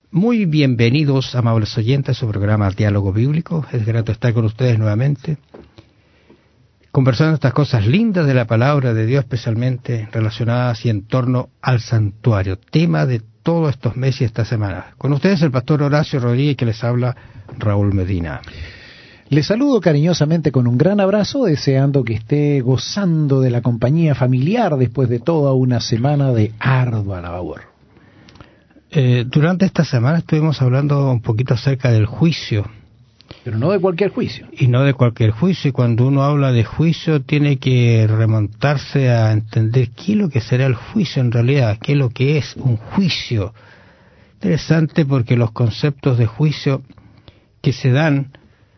Muy bienvenidos, amables oyentes, a su programa Diálogo Bíblico. Es grato estar con ustedes nuevamente, conversando estas cosas lindas de la palabra de Dios, especialmente relacionadas y en torno al santuario, tema de todos estos meses y esta semana. Con ustedes el pastor Horacio Rodríguez, que les habla Raúl Medina. Les saludo cariñosamente con un gran abrazo, deseando que esté gozando de la compañía familiar después de toda una semana de ardua labor. Durante esta semana estuvimos hablando un poquito acerca del juicio. Pero no de cualquier juicio. Y no de cualquier juicio. Y cuando uno habla de juicio tiene que remontarse a entender qué es lo que será el juicio en realidad, qué es lo que es un juicio. Interesante, porque los conceptos de juicio que se dan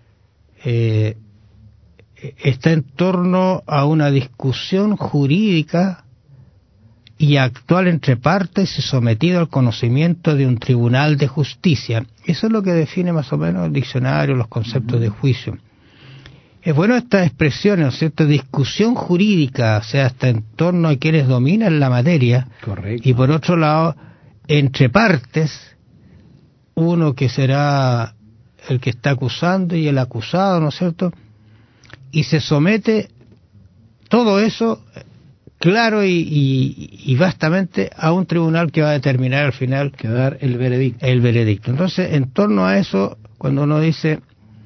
está en torno a una discusión jurídica y actual entre partes y sometido al conocimiento de un tribunal de justicia. Eso es lo que define más o menos el diccionario, los conceptos de juicio. Es bueno esta expresión, ¿no es cierto? Discusión jurídica, o sea, hasta en torno a quienes dominan la materia. Correcto. Y por otro lado, entre partes, uno que será el que está acusando y el acusado, ¿no es cierto? Y se somete todo eso claro y vastamente a un tribunal que va a determinar al final, que va a dar el veredicto. El veredicto. Entonces, en torno a eso, cuando uno dice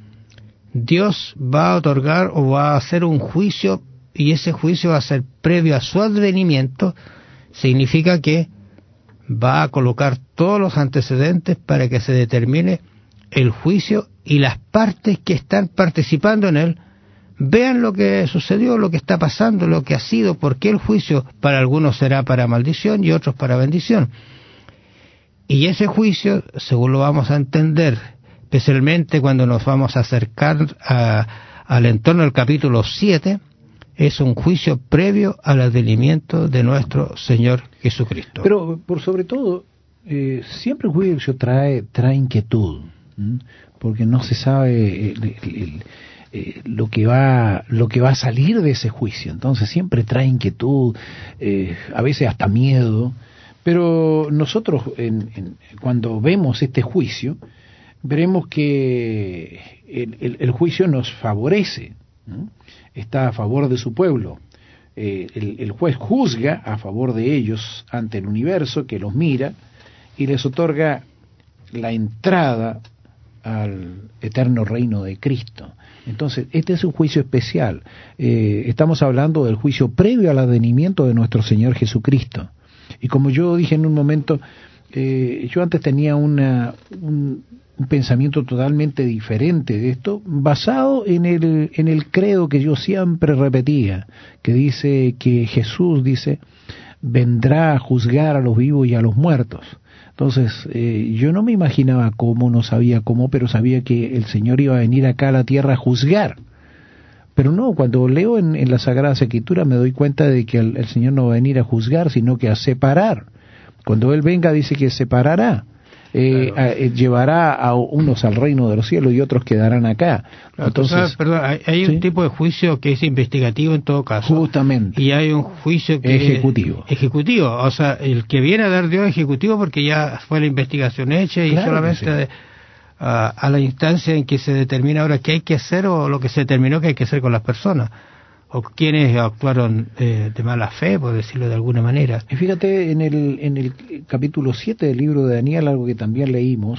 Dios va a otorgar o va a hacer un juicio, y ese juicio va a ser previo a su advenimiento, significa que va a colocar todos los antecedentes para que se determine el juicio, y las partes que están participando en él vean lo que sucedió, lo que está pasando, lo que ha sido, porque el juicio para algunos será para maldición y otros para bendición. Y ese juicio, según lo vamos a entender, especialmente cuando nos vamos a acercar al entorno del capítulo 7, es un juicio previo al advenimiento de nuestro Señor Jesucristo. Pero, por sobre todo, siempre el juicio trae inquietud, porque no se sabe lo que va a salir de ese juicio. Entonces siempre trae inquietud, a veces hasta miedo. Pero nosotros cuando vemos este juicio, veremos que el juicio nos favorece, ¿no? Está a favor de su pueblo. El juez juzga a favor de ellos ante el universo que los mira y les otorga la entrada al eterno reino de Cristo. Entonces, este es un juicio especial. Estamos hablando del juicio previo al advenimiento de nuestro Señor Jesucristo. Y como yo dije en un momento, yo antes tenía un pensamiento totalmente diferente de esto, basado en el credo que yo siempre repetía, que dice que Jesús vendrá a juzgar a los vivos y a los muertos. Entonces, yo no me imaginaba cómo, no sabía cómo, pero sabía que el Señor iba a venir acá a la tierra a juzgar. Pero no, cuando leo en la Sagrada Escritura me doy cuenta de que el Señor no va a venir a juzgar, sino que a separar. Cuando Él venga dice que separará. Llevará a unos al reino de los cielos y otros quedarán acá. Entonces, perdón, hay ¿sí? un tipo de juicio que es investigativo en todo caso. Justamente. Y hay un juicio que ejecutivo. Ejecutivo, o sea, el que viene a dar Dios ejecutivo porque ya fue la investigación hecha, y claro, solamente sí. a la instancia en que se determina ahora qué hay que hacer, o lo que se determinó que hay que hacer con las personas, o quienes actuaron de mala fe, por decirlo de alguna manera. Y fíjate, en el capítulo 7 del libro de Daniel, algo que también leímos,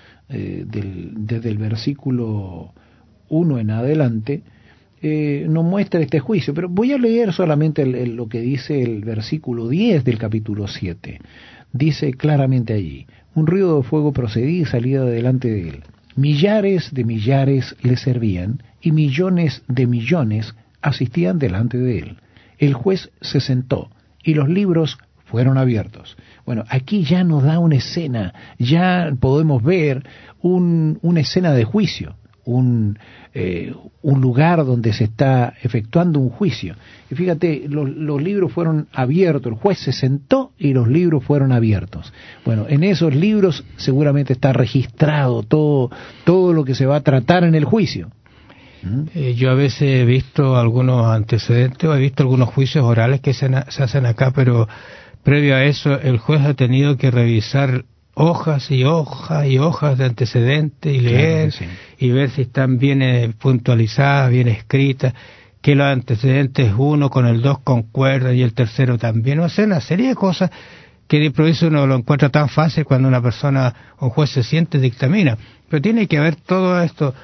desde el versículo 1 en adelante, nos muestra este juicio. Pero voy a leer solamente lo que dice el versículo 10 del capítulo 7. Dice claramente allí: un ruido de fuego procedía y salía de delante de él. Millares de millares le servían, y millones de millones asistían delante de él. El juez se sentó y los libros fueron abiertos. Bueno, aquí ya nos da una escena, ya podemos ver una escena de juicio, un lugar donde se está efectuando un juicio. Y fíjate, los libros fueron abiertos, el juez se sentó y los libros fueron abiertos. Bueno, en esos libros seguramente está registrado todo lo que se va a tratar en el juicio. Yo a veces he visto algunos antecedentes, o he visto algunos juicios orales que se hacen acá, pero previo a eso el juez ha tenido que revisar hojas y hojas y hojas de antecedentes y leer, Claro que sí. y ver si están bien puntualizadas, bien escritas, que los antecedentes 1 con el 2 concuerdan y el tercero también. O sea, una serie de cosas que de improviso uno lo encuentra tan fácil cuando una persona, un juez se siente, dictamina. Pero tiene que haber todo esto,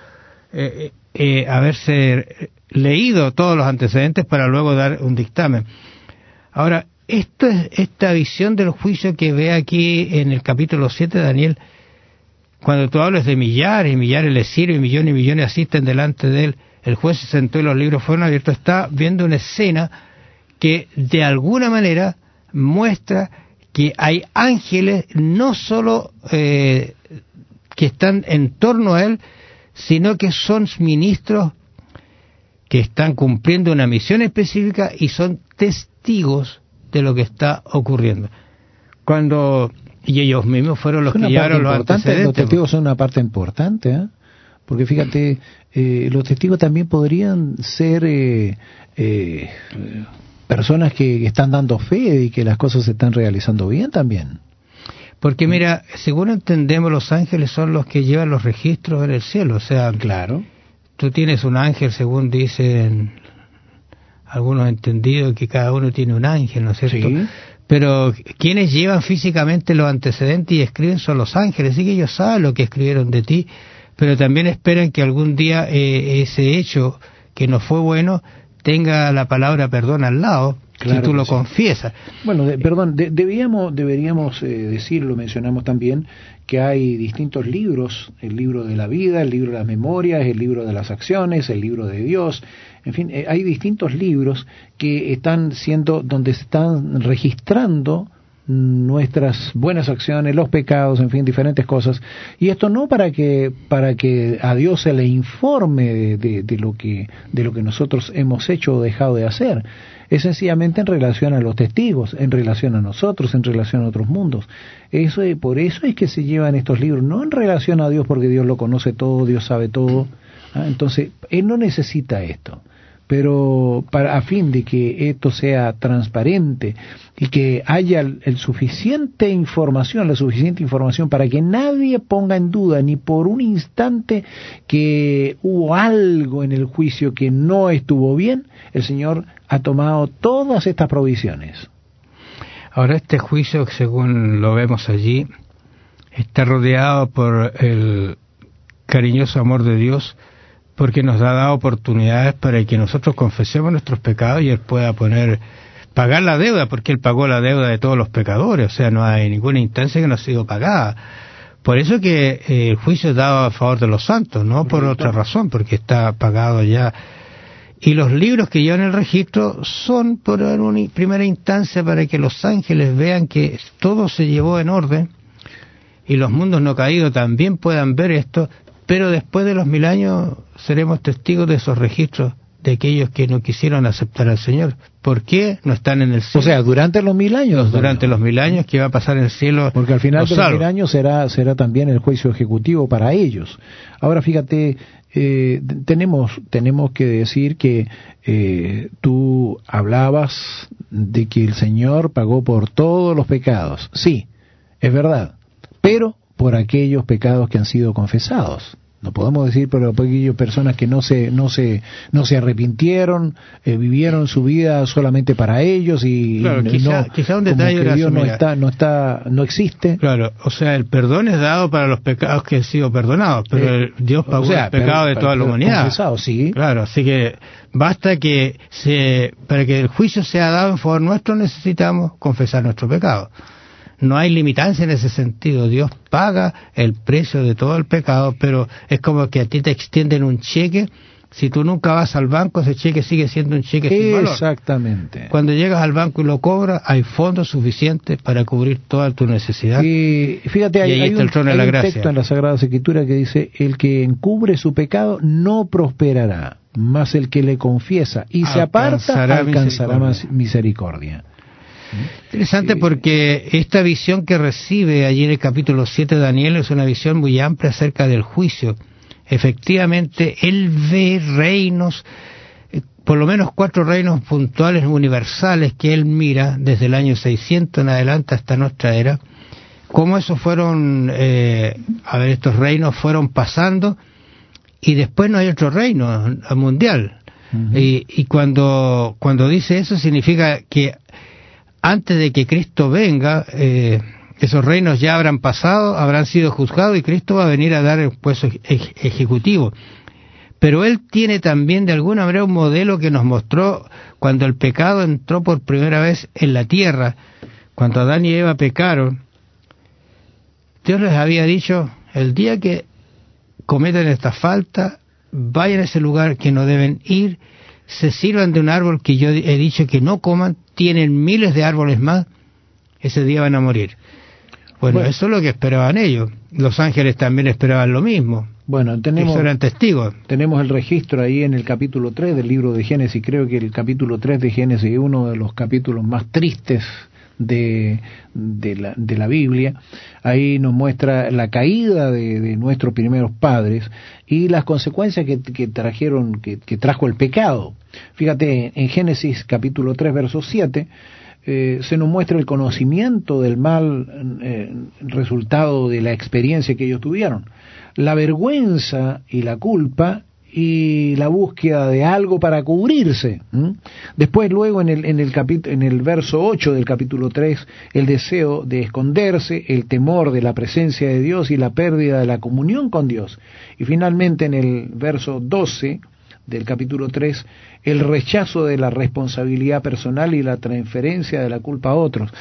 haberse leído todos los antecedentes para luego dar un dictamen. Ahora, esta visión del juicio que ve aquí en el capítulo 7 de Daniel, cuando tú hablas de millares y millares le sirven, y millones asisten delante de él, el juez se sentó y los libros fueron abiertos, está viendo una escena que de alguna manera muestra que hay ángeles no solo que están en torno a él, sino que son ministros que están cumpliendo una misión específica y son testigos de lo que está ocurriendo. Y ellos mismos fueron los que llevaron los antecedentes. Los testigos son una parte importante, ¿eh? Porque fíjate, los testigos también podrían ser personas que están dando fe y que las cosas se están realizando bien también. Porque mira, según entendemos, los ángeles son los que llevan los registros en el cielo. O sea, claro, tú tienes un ángel, según dicen algunos entendidos, que cada uno tiene un ángel, ¿no es cierto? Sí. Pero quienes llevan físicamente los antecedentes y escriben son los ángeles, así que ellos saben lo que escribieron de ti, pero también esperan que algún día ese hecho que no fue bueno tenga la palabra perdón al lado, claro, si tú lo sí confiesas. Bueno, deberíamos decirlo, mencionamos también que hay distintos libros, el libro de la vida, el libro de las memorias, el libro de las acciones, el libro de Dios, en fin, hay distintos libros que están siendo, donde se están registrando nuestras buenas acciones, los pecados, en fin, diferentes cosas, y esto no para que a Dios se le informe de lo que nosotros hemos hecho o dejado de hacer, es sencillamente en relación a los testigos, en relación a nosotros, en relación a otros mundos. Por eso es que se llevan estos libros, no en relación a Dios, porque Dios lo conoce todo, Dios sabe todo, entonces Él no necesita esto. Pero a fin de que esto sea transparente y que haya la suficiente información para que nadie ponga en duda ni por un instante que hubo algo en el juicio que no estuvo bien, el Señor ha tomado todas estas provisiones. Ahora, este juicio, según lo vemos allí, está rodeado por el cariñoso amor de Dios, porque nos ha dado oportunidades para que nosotros confesemos nuestros pecados y Él pueda pagar la deuda, porque Él pagó la deuda de todos los pecadores, o sea, no hay ninguna instancia que no ha sido pagada. Por eso que el juicio es dado a favor de los santos, no por otra razón, porque está pagado ya. Y los libros que llevan el registro son por una primera instancia para que los ángeles vean que todo se llevó en orden y los mundos no caídos también puedan ver esto. Pero después de los 1000 años seremos testigos de esos registros de aquellos que no quisieron aceptar al Señor. ¿Por qué no están en el cielo? O sea, durante los 1000 años. Durante los 1000 años que va a pasar en el cielo. Porque al final de los 1000 años será también el juicio ejecutivo para ellos. Ahora fíjate, tenemos que decir que tú hablabas de que el Señor pagó por todos los pecados. Sí, es verdad. Pero por aquellos pecados que han sido confesados. No podemos decir por aquellas personas que no se arrepintieron, vivieron su vida solamente para ellos y claro, quizá un detalle que Dios no existe. Claro, o sea, el perdón es dado para los pecados que han sido perdonados, pero Dios pagó el pecado de toda la humanidad. Confesado, sí. Claro, así que basta para que el juicio sea dado en favor nuestro necesitamos confesar nuestro pecado. No hay limitancia en ese sentido. Dios paga el precio de todo el pecado, pero es como que a ti te extienden un cheque. Si tú nunca vas al banco, ese cheque sigue siendo un cheque sin valor. Exactamente. Cuando llegas al banco y lo cobras, hay fondos suficientes para cubrir toda tu necesidad. Y fíjate, hay un texto en la Sagrada Escritura que dice: el que encubre su pecado no prosperará, mas el que le confiesa y se aparta alcanzará más misericordia. Interesante, porque esta visión que recibe allí en el capítulo 7 de Daniel es una visión muy amplia acerca del juicio. Efectivamente, él ve reinos, por lo menos 4 reinos puntuales universales que él mira desde el año 600 en adelante hasta nuestra era, cómo esos fueron, estos reinos fueron pasando, y después no hay otro reino mundial. Uh-huh. Y cuando dice eso, significa que antes de que Cristo venga, esos reinos ya habrán pasado, habrán sido juzgados, y Cristo va a venir a dar el puesto ejecutivo. Pero Él tiene también de alguna manera un modelo que nos mostró cuando el pecado entró por primera vez en la tierra. Cuando Adán y Eva pecaron, Dios les había dicho: el día que cometan esta falta, vayan a ese lugar que no deben ir, se sirvan de un árbol que yo he dicho que no coman, tienen miles de árboles más, ese día van a morir. Bueno, eso es lo que esperaban ellos. Los ángeles también esperaban lo mismo. Bueno, ellos eran testigos. Tenemos el registro ahí en el capítulo 3 del libro de Génesis. Creo que el capítulo 3 de Génesis es uno de los capítulos más tristes de la Biblia. Ahí nos muestra la caída de nuestros primeros padres y las consecuencias que trajo el pecado. Fíjate, en Génesis capítulo 3 verso 7 se nos muestra el conocimiento del mal resultado de la experiencia que ellos tuvieron, la vergüenza y la culpa y la búsqueda de algo para cubrirse. Después, luego en el verso 8 del capítulo 3, el deseo de esconderse, el temor de la presencia de Dios y la pérdida de la comunión con Dios. Y finalmente en el verso 12 del capítulo 3, el rechazo de la responsabilidad personal y la transferencia de la culpa a otros.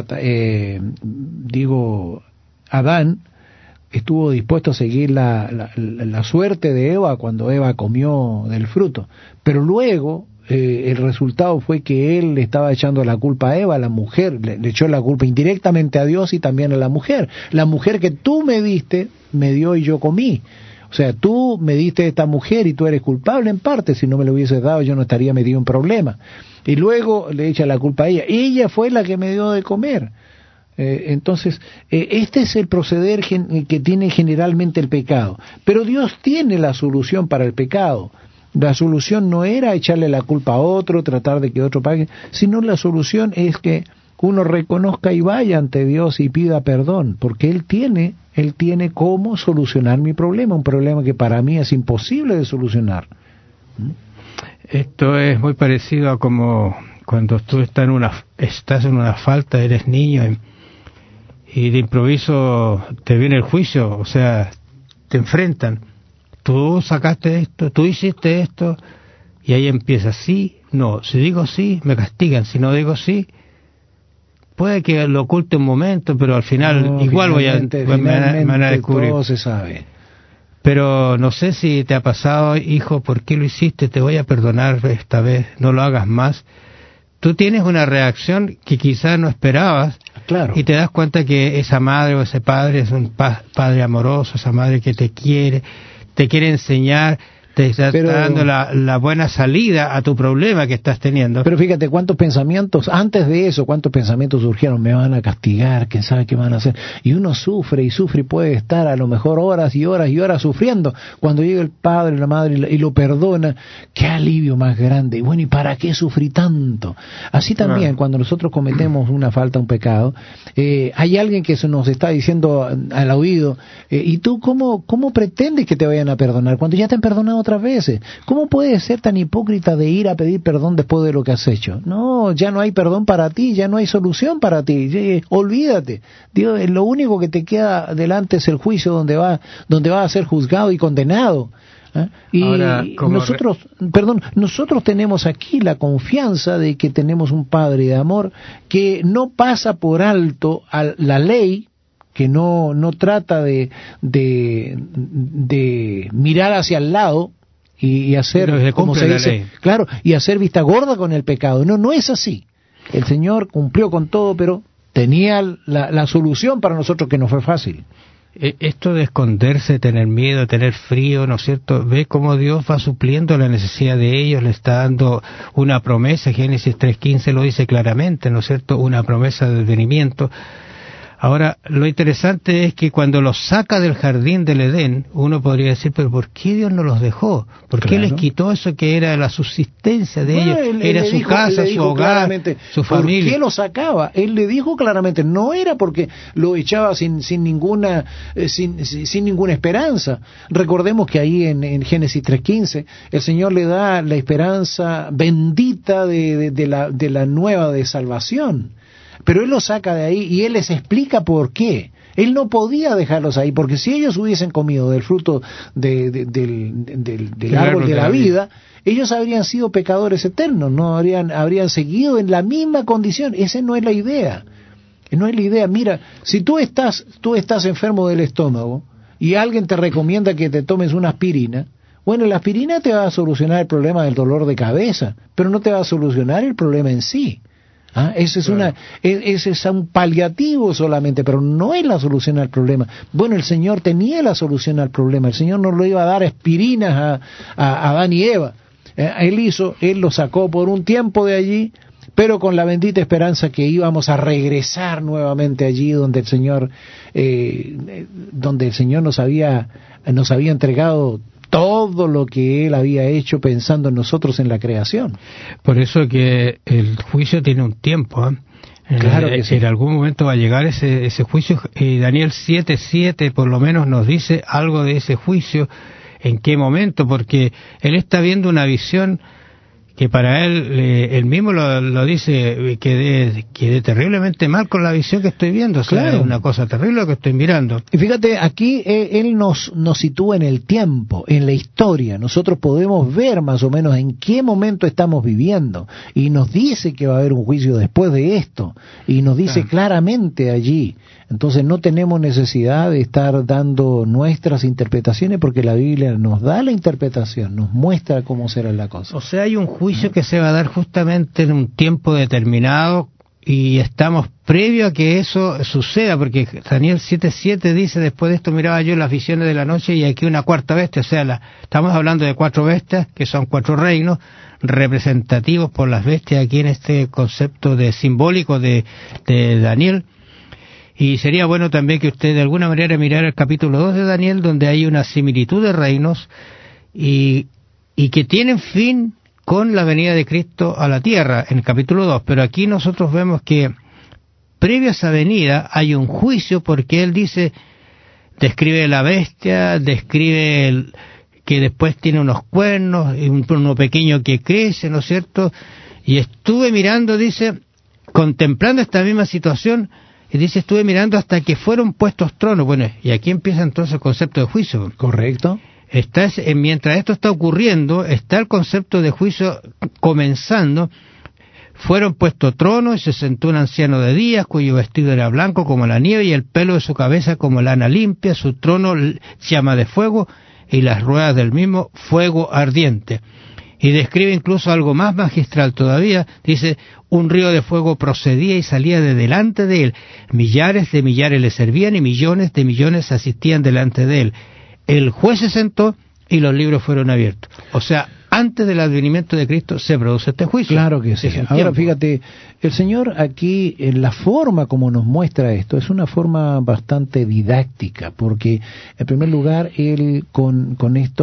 Adán estuvo dispuesto a seguir la suerte de Eva cuando Eva comió del fruto, pero luego el resultado fue que él le estaba echando la culpa a Eva, a la mujer, le echó la culpa indirectamente a Dios y también a la mujer que tú me diste, me dio y yo comí. O sea, tú me diste esta mujer y tú eres culpable en parte. Si no me lo hubieses dado, yo no estaría metido en problema. Y luego le echa la culpa a ella. Ella fue la que me dio de comer. Entonces, este es el proceder que tiene generalmente el pecado. Pero Dios tiene la solución para el pecado. La solución no era echarle la culpa a otro, tratar de que otro pague, sino la solución es que uno reconozca y vaya ante Dios y pida perdón, porque Él tiene cómo solucionar mi problema, un problema que para mí es imposible de solucionar. Esto es muy parecido a como cuando tú estás en una falta, eres niño y de improviso te viene el juicio, o sea, te enfrentan. Tú sacaste esto, tú hiciste esto, y ahí empieza: sí, no, si digo sí, me castigan, si no digo sí, puede que lo oculte un momento, pero al final igual me van a descubrir. Todo se sabe. Pero no sé si te ha pasado: hijo, ¿por qué lo hiciste? Te voy a perdonar esta vez, no lo hagas más. Tú tienes una reacción que quizás no esperabas, claro, y te das cuenta que esa madre o ese padre es un padre amoroso, esa madre que te quiere enseñar, te está dando la buena salida a tu problema que estás teniendo. Pero fíjate cuántos pensamientos, antes de eso, cuántos pensamientos surgieron: me van a castigar, quién sabe qué van a hacer. Y uno sufre y puede estar a lo mejor horas y horas y horas sufriendo. Cuando llega el padre, la madre y lo perdona, qué alivio más grande. Y bueno, ¿y para qué sufrí tanto? Así también, cuando nosotros cometemos una falta, un pecado, hay alguien que nos está diciendo al oído: ¿y tú cómo pretendes que te vayan a perdonar cuando ya te han perdonado otras veces? ¿Cómo puedes ser tan hipócrita de ir a pedir perdón después de lo que has hecho? No, ya no hay perdón para ti, ya no hay solución para ti. Olvídate. Dios, lo único que te queda delante es el juicio donde va a ser juzgado y condenado. Y ahora, nosotros tenemos aquí la confianza de que tenemos un Padre de amor que no pasa por alto a la ley, que no trata de mirar hacia el lado y hacer, como se dice, claro, y hacer vista gorda con el pecado. No es así. El Señor cumplió con todo, pero tenía la solución para nosotros, que no fue fácil. Esto de esconderse, tener miedo, tener frío, ¿no es cierto? Ve cómo Dios va supliendo la necesidad de ellos, le está dando una promesa. Génesis 3:15 lo dice claramente, ¿no es cierto? Una promesa de advenimiento. Ahora, lo interesante es que cuando los saca del jardín del Edén, uno podría decir, pero ¿por qué Dios no los dejó? ¿Por qué les quitó eso que era la subsistencia de ellos? Era su casa, su hogar, su familia. ¿Por qué lo sacaba? Él le dijo claramente, no era porque lo echaba sin ninguna esperanza. Recordemos que ahí en Génesis 3:15, el Señor le da la esperanza bendita de la nueva de salvación. Pero Él los saca de ahí y Él les explica por qué. Él no podía dejarlos ahí, porque si ellos hubiesen comido del fruto del árbol de la vida, ellos habrían sido pecadores eternos, no habrían seguido en la misma condición. Esa no es la idea. No es la idea. Mira, si tú estás enfermo del estómago y alguien te recomienda que te tomes una aspirina, bueno, la aspirina te va a solucionar el problema del dolor de cabeza, pero no te va a solucionar el problema en sí. Ese es un paliativo solamente, pero no es la solución al problema. Bueno, el Señor tenía la solución al problema. El Señor no lo iba a dar aspirinas a Adán y Eva. Él lo sacó por un tiempo de allí, pero con la bendita esperanza que íbamos a regresar nuevamente allí donde el Señor nos había entregado todo lo que Él había hecho pensando en nosotros en la creación. Por eso que el juicio tiene un tiempo, Claro que sí. En algún momento va a llegar ese juicio, y Daniel 7:7 por lo menos nos dice algo de ese juicio, en qué momento, porque él está viendo una visión que para él mismo lo dice, quedé terriblemente mal con la visión que estoy viendo, o sea, claro. Es una cosa terrible lo que estoy mirando. Y fíjate, aquí él nos sitúa en el tiempo, en la historia. Nosotros podemos ver más o menos en qué momento estamos viviendo, y nos dice que va a haber un juicio después de esto, y nos dice claramente allí. Entonces no tenemos necesidad de estar dando nuestras interpretaciones, porque la Biblia nos da la interpretación, nos muestra cómo será la cosa. O sea, hay un juicio que se va a dar justamente en un tiempo determinado, y estamos previo a que eso suceda, porque Daniel 7:7 dice, después de esto miraba yo las visiones de la noche y aquí una cuarta bestia, o sea, estamos hablando de 4 bestias, que son 4 reinos, representativos por las bestias aquí en este concepto simbólico de Daniel. Y sería bueno también que usted de alguna manera mirara el capítulo 2 de Daniel, donde hay una similitud de reinos y que tienen fin con la venida de Cristo a la tierra, en el capítulo 2. Pero aquí nosotros vemos que previo a esa venida hay un juicio, porque él describe la bestia, describe que después tiene unos cuernos, y uno pequeño que crece, ¿no es cierto? Y estuve mirando, dice, contemplando esta misma situación, y dice, estuve mirando hasta que fueron puestos tronos. Bueno, y aquí empieza entonces el concepto de juicio. ¿Correcto? Mientras esto está ocurriendo, está el concepto de juicio comenzando. Fueron puestos tronos, y se sentó un anciano de días, cuyo vestido era blanco como la nieve, y el pelo de su cabeza como lana limpia. Su trono llama de fuego, y las ruedas del mismo fuego ardiente. Y describe incluso algo más magistral todavía. Dice, un río de fuego procedía y salía de delante de él. Millares de millares le servían, y millones de millones asistían delante de él. El juez se sentó y los libros fueron abiertos. O sea, antes del advenimiento de Cristo se produce este juicio. Claro que sí. Ahora fíjate, el Señor aquí, en la forma como nos muestra esto, es una forma bastante didáctica, porque en primer lugar Él con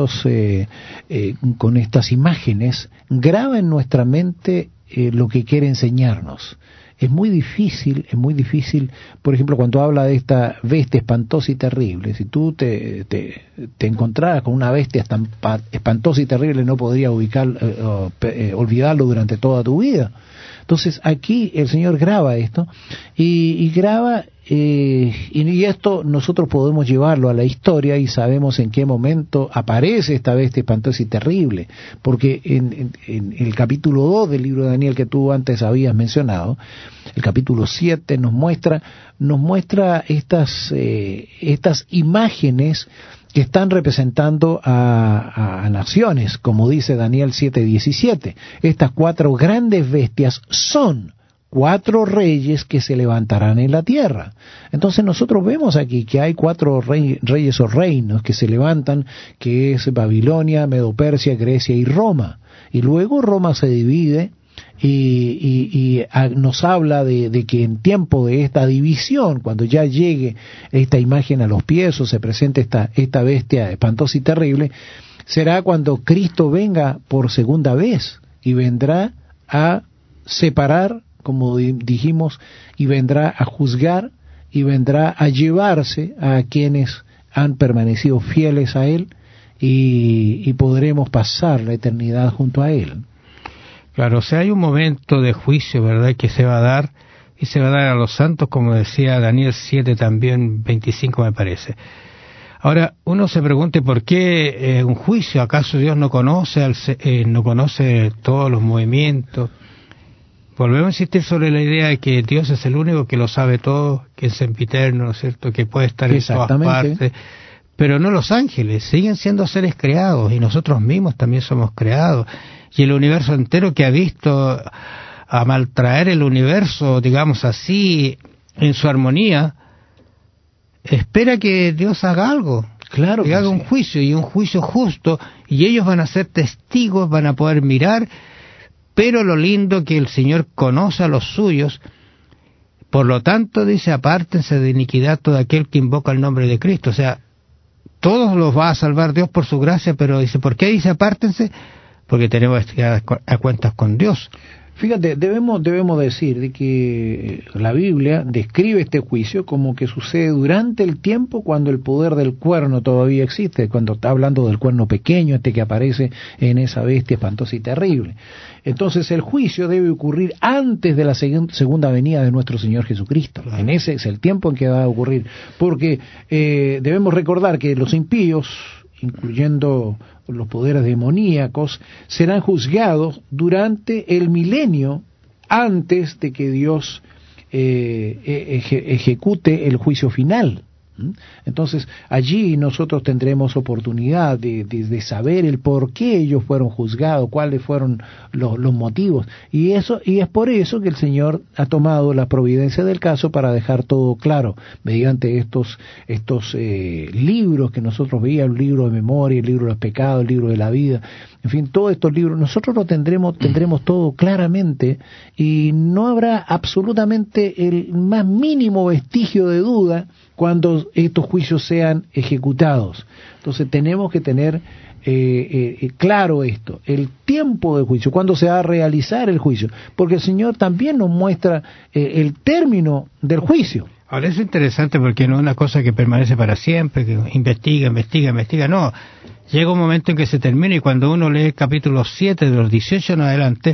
estas imágenes graba en nuestra mente lo que quiere enseñarnos. Es muy difícil, por ejemplo, cuando habla de esta bestia espantosa y terrible. Si tú te encontraras con una bestia espantosa y terrible, no podrías olvidarlo durante toda tu vida. Entonces aquí el Señor graba esto, y graba, y esto nosotros podemos llevarlo a la historia, y sabemos en qué momento aparece esta bestia espantosa y terrible, porque en el capítulo 2 del libro de Daniel, que tú antes habías mencionado, el capítulo 7 nos muestra estas imágenes que están representando a naciones, como dice Daniel 7:17. Estas 4 grandes bestias son 4 reyes que se levantarán en la tierra. Entonces nosotros vemos aquí que hay 4 reyes o reinos que se levantan, que es Babilonia, Medo-Persia, Grecia y Roma. Y luego Roma se divide, nos habla de que en tiempo de esta división, cuando ya llegue esta imagen a los pies o se presente esta bestia espantosa y terrible, será cuando Cristo venga por segunda vez y vendrá a separar, como dijimos, y vendrá a juzgar y vendrá a llevarse a quienes han permanecido fieles a Él y podremos pasar la eternidad junto a Él. Claro, o sea, hay un momento de juicio, ¿verdad?, que se va a dar, y se va a dar a los santos, como decía Daniel 7 también, 25 me parece. Ahora, uno se pregunta, ¿por qué un juicio? ¿Acaso Dios no conoce no conoce todos los movimientos? Volvemos a insistir sobre la idea de que Dios es el único que lo sabe todo, que es sempiterno, ¿no es cierto?, que puede estar en todas partes. Pero no los ángeles, siguen siendo seres creados, y nosotros mismos también somos creados. Y el universo entero, que ha visto a maltraer el universo, digamos así, en su armonía, espera que Dios haga algo, claro, que haga un juicio, y un juicio justo, y ellos van a ser testigos, van a poder mirar. Pero lo lindo que el Señor conoce a los suyos, por lo tanto dice, apártense de iniquidad todo aquel que invoca el nombre de Cristo. O sea, todos los va a salvar Dios por su gracia, pero dice, ¿por qué dice apártense? Porque tenemos que estar a cuentas con Dios. Fíjate, debemos decir de que la Biblia describe este juicio como que sucede durante el tiempo cuando el poder del cuerno todavía existe, cuando está hablando del cuerno pequeño, que aparece en esa bestia espantosa y terrible. Entonces el juicio debe ocurrir antes de la segunda venida de nuestro Señor Jesucristo. En ese es el tiempo en que va a ocurrir, porque debemos recordar que los impíos, incluyendo los poderes demoníacos, serán juzgados durante el milenio antes de que Dios ejecute el juicio final. Entonces allí nosotros tendremos oportunidad de saber el por qué ellos fueron juzgados, cuáles fueron los motivos, y es por eso que el Señor ha tomado la providencia del caso para dejar todo claro mediante estos libros que nosotros veíamos, el libro de memoria, el libro de los pecados, el libro de la vida, en fin, todos estos libros. Nosotros lo tendremos todo claramente, y no habrá absolutamente el más mínimo vestigio de duda cuando estos juicios sean ejecutados. Entonces tenemos que tener claro esto, el tiempo del juicio, cuándo se va a realizar el juicio, porque el Señor también nos muestra el término del juicio. Ahora es interesante, porque no es una cosa que permanece para siempre, que investiga, no. Llega un momento en que se termina, y cuando uno lee el capítulo 7, de los 18 en adelante,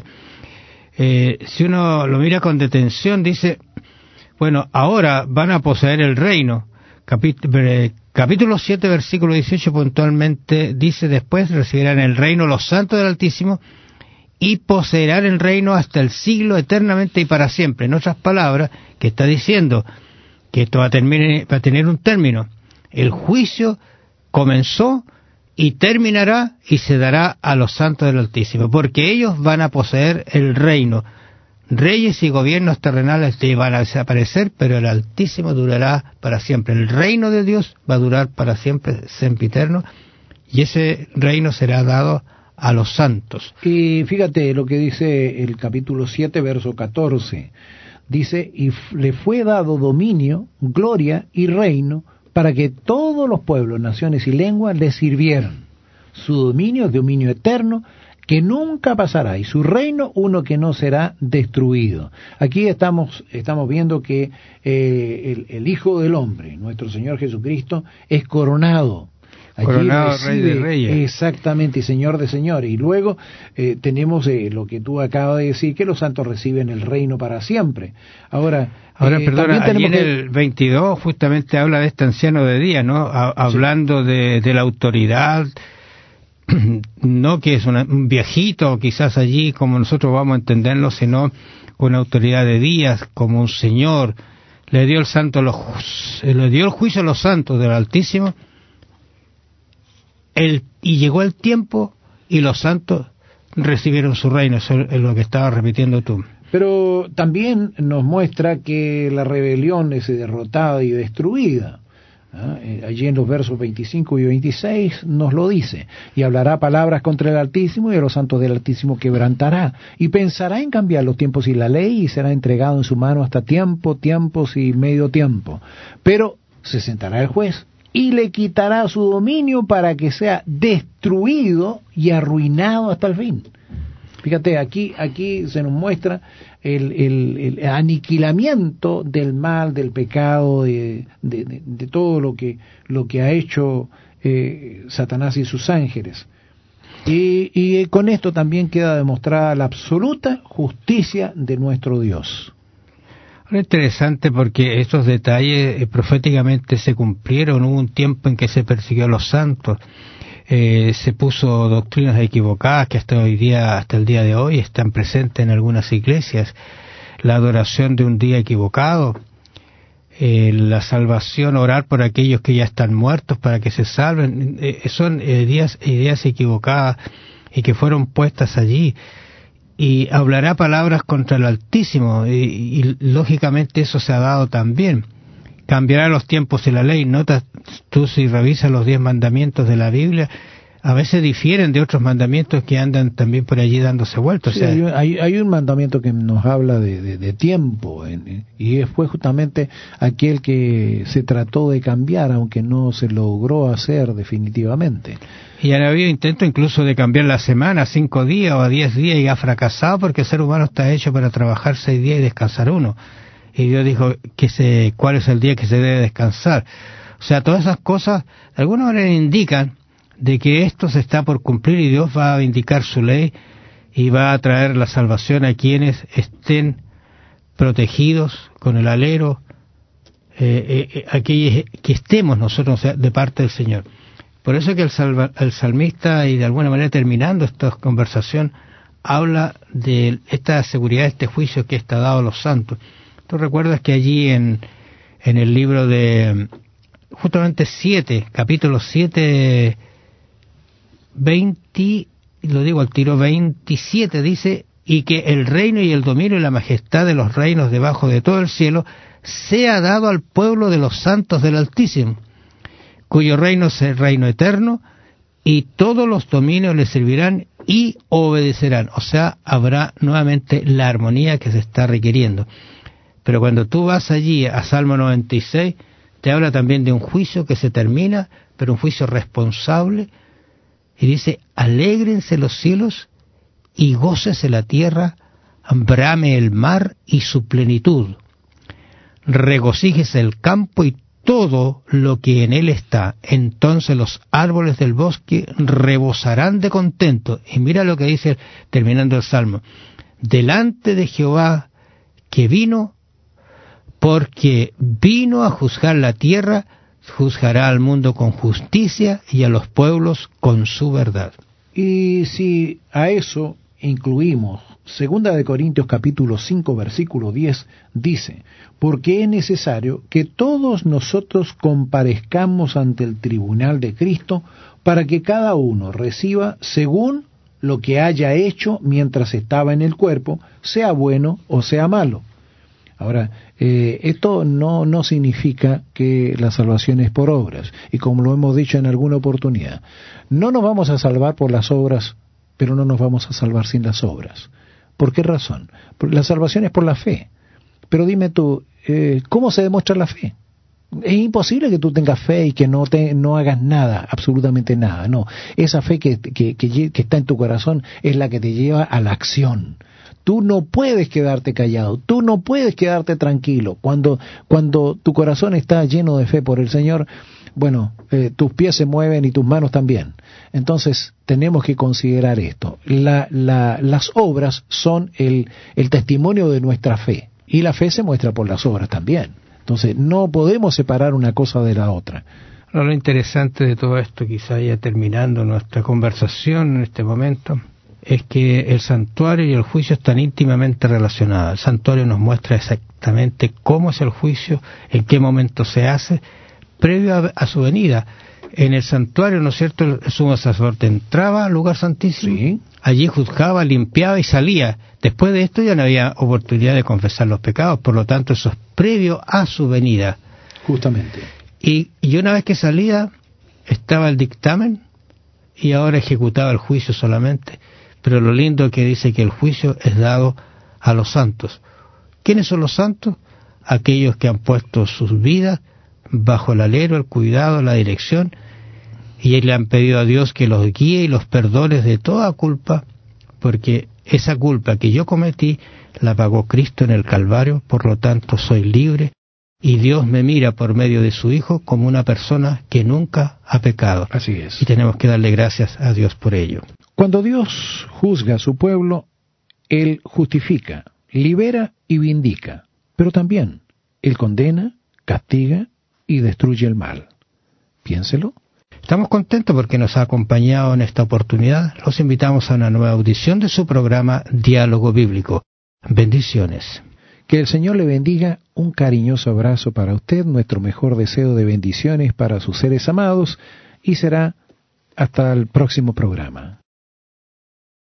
si uno lo mira con detención, dice, bueno, ahora van a poseer el reino. Capítulo 7, versículo 18 puntualmente dice, después recibirán el reino los santos del Altísimo, y poseerán el reino hasta el siglo, eternamente y para siempre. En otras palabras, que está diciendo que esto va a tener un término. El juicio comenzó y terminará, y se dará a los santos del Altísimo, porque ellos van a poseer el reino. Reyes y gobiernos terrenales van a desaparecer, pero el Altísimo durará para siempre. El reino de Dios va a durar para siempre, sempiterno, y ese reino será dado a los santos. Y fíjate lo que dice el capítulo 7, verso 14. Dice, y le fue dado dominio, gloria y reino, para que todos los pueblos, naciones y lenguas le sirvieran. Su dominio es dominio eterno, que nunca pasará, y su reino uno que no será destruido. Aquí estamos viendo que el Hijo del Hombre, nuestro Señor Jesucristo, es coronado. Allí coronado recibe, Rey de Reyes. Exactamente, y Señor de Señores. Y luego tenemos lo que tú acabas de decir, que los santos reciben el reino para siempre. Ahora perdona, allí en el 22 justamente habla de este anciano de día, ¿no? Hablando de la autoridad, no que es un viejito quizás allí como nosotros vamos a entenderlo, sino una autoridad de días, como un señor. Le dio el juicio a los santos del Altísimo, y llegó el tiempo, y los santos recibieron su reino. Eso es lo que estabas repitiendo tú. Pero también nos muestra que la rebelión es derrotada y destruida. Allí en los versos 25 y 26 nos lo dice: y hablará palabras contra el Altísimo, y a los santos del Altísimo quebrantará, y pensará en cambiar los tiempos y la ley, y será entregado en su mano hasta tiempos y medio tiempo. Pero se sentará el juez y le quitará su dominio para que sea destruido y arruinado hasta el fin. Fíjate, aquí se nos muestra el aniquilamiento del mal, del pecado, de todo lo que ha hecho Satanás y sus ángeles. Y con esto también queda demostrada la absoluta justicia de nuestro Dios. Es interesante porque estos detalles proféticamente se cumplieron. Hubo un tiempo en que se persiguió a los santos. Se puso doctrinas equivocadas que hasta el día de hoy están presentes en algunas iglesias: la adoración de un día equivocado, la salvación, orar por aquellos que ya están muertos para que se salven. Son ideas equivocadas y que fueron puestas allí. Y hablará palabras contra el Altísimo, y lógicamente eso se ha dado también. Cambiará los tiempos y la ley. Notas tú, si revisas los 10 mandamientos de la Biblia, a veces difieren de otros mandamientos que andan también por allí dándose vueltas. Sí, hay un mandamiento que nos habla de tiempo, y fue justamente aquel que se trató de cambiar, aunque no se logró hacer definitivamente. Y han habido intentos incluso de cambiar la semana a 5 días o a 10 días, y ha fracasado porque el ser humano está hecho para trabajar 6 días y descansar 1. Y Dios dijo cuál es el día que se debe descansar. O sea, todas esas cosas de alguna manera indican de que esto se está por cumplir, y Dios va a vindicar su ley y va a traer la salvación a quienes estén protegidos con el alero, aquellos que estemos nosotros, o sea, de parte del Señor. Por eso que el salmista, y de alguna manera terminando esta conversación, habla de esta seguridad, este juicio que está dado a los santos. Tú recuerdas que allí en el libro de justamente 7, capítulo 7, 20, lo digo al tiro, 27, dice: y que el reino y el dominio y la majestad de los reinos debajo de todo el cielo sea dado al pueblo de los santos del Altísimo, cuyo reino es el reino eterno, y todos los dominios le servirán y obedecerán. O sea, habrá nuevamente la armonía que se está requiriendo. Pero cuando tú vas allí a Salmo 96, te habla también de un juicio que se termina, pero un juicio responsable, y dice: alégrense los cielos y gócese la tierra, brame el mar y su plenitud, regocíjese el campo y todo lo que en él está. Entonces los árboles del bosque rebosarán de contento. Y mira lo que dice terminando el Salmo: delante de Jehová que vino, porque vino a juzgar la tierra, juzgará al mundo con justicia y a los pueblos con su verdad. Y si a eso incluimos 2 de Corintios capítulo 5 versículo 10, dice: porque es necesario que todos nosotros comparezcamos ante el tribunal de Cristo, para que cada uno reciba según lo que haya hecho mientras estaba en el cuerpo, sea bueno o sea malo. Ahora, esto no significa que la salvación es por obras, y como lo hemos dicho en alguna oportunidad, no nos vamos a salvar por las obras, pero no nos vamos a salvar sin las obras. ¿Por qué razón? Porque la salvación es por la fe. Pero dime tú, ¿cómo se demuestra la fe? Es imposible que tú tengas fe y que no hagas nada, absolutamente nada. No, esa fe que está en tu corazón es la que te lleva a la acción. Tú no puedes quedarte callado, tú no puedes quedarte tranquilo. Cuando tu corazón está lleno de fe por el Señor, bueno, tus pies se mueven y tus manos también. Entonces tenemos que considerar esto. Las obras son el testimonio de nuestra fe, y la fe se muestra por las obras también. Entonces no podemos separar una cosa de la otra. Lo interesante de todo esto, quizá ya terminando nuestra conversación en este momento, es que el santuario y el juicio están íntimamente relacionados. El santuario nos muestra exactamente cómo es el juicio, en qué momento se hace, previo a su venida. En el santuario, ¿no es cierto?, el sumo sacerdote entraba al lugar santísimo, sí, allí juzgaba, limpiaba y salía. Después de esto ya no había oportunidad de confesar los pecados, por lo tanto eso es previo a su venida. Justamente. Y una vez que salía, estaba el dictamen y ahora ejecutaba el juicio solamente. Pero lo lindo es que dice que el juicio es dado a los santos. ¿Quiénes son los santos? Aquellos que han puesto sus vidas bajo el alero, el cuidado, la dirección, y le han pedido a Dios que los guíe y los perdone de toda culpa, porque esa culpa que yo cometí la pagó Cristo en el Calvario, por lo tanto soy libre, y Dios me mira por medio de su Hijo como una persona que nunca ha pecado. Así es. Y tenemos que darle gracias a Dios por ello. Cuando Dios juzga a su pueblo, Él justifica, libera y vindica, pero también Él condena, castiga y destruye el mal. Piénselo. Estamos contentos porque nos ha acompañado en esta oportunidad. Los invitamos a una nueva audición de su programa Diálogo Bíblico. Bendiciones. Que el Señor le bendiga. Un cariñoso abrazo para usted, nuestro mejor deseo de bendiciones para sus seres amados, y será hasta el próximo programa.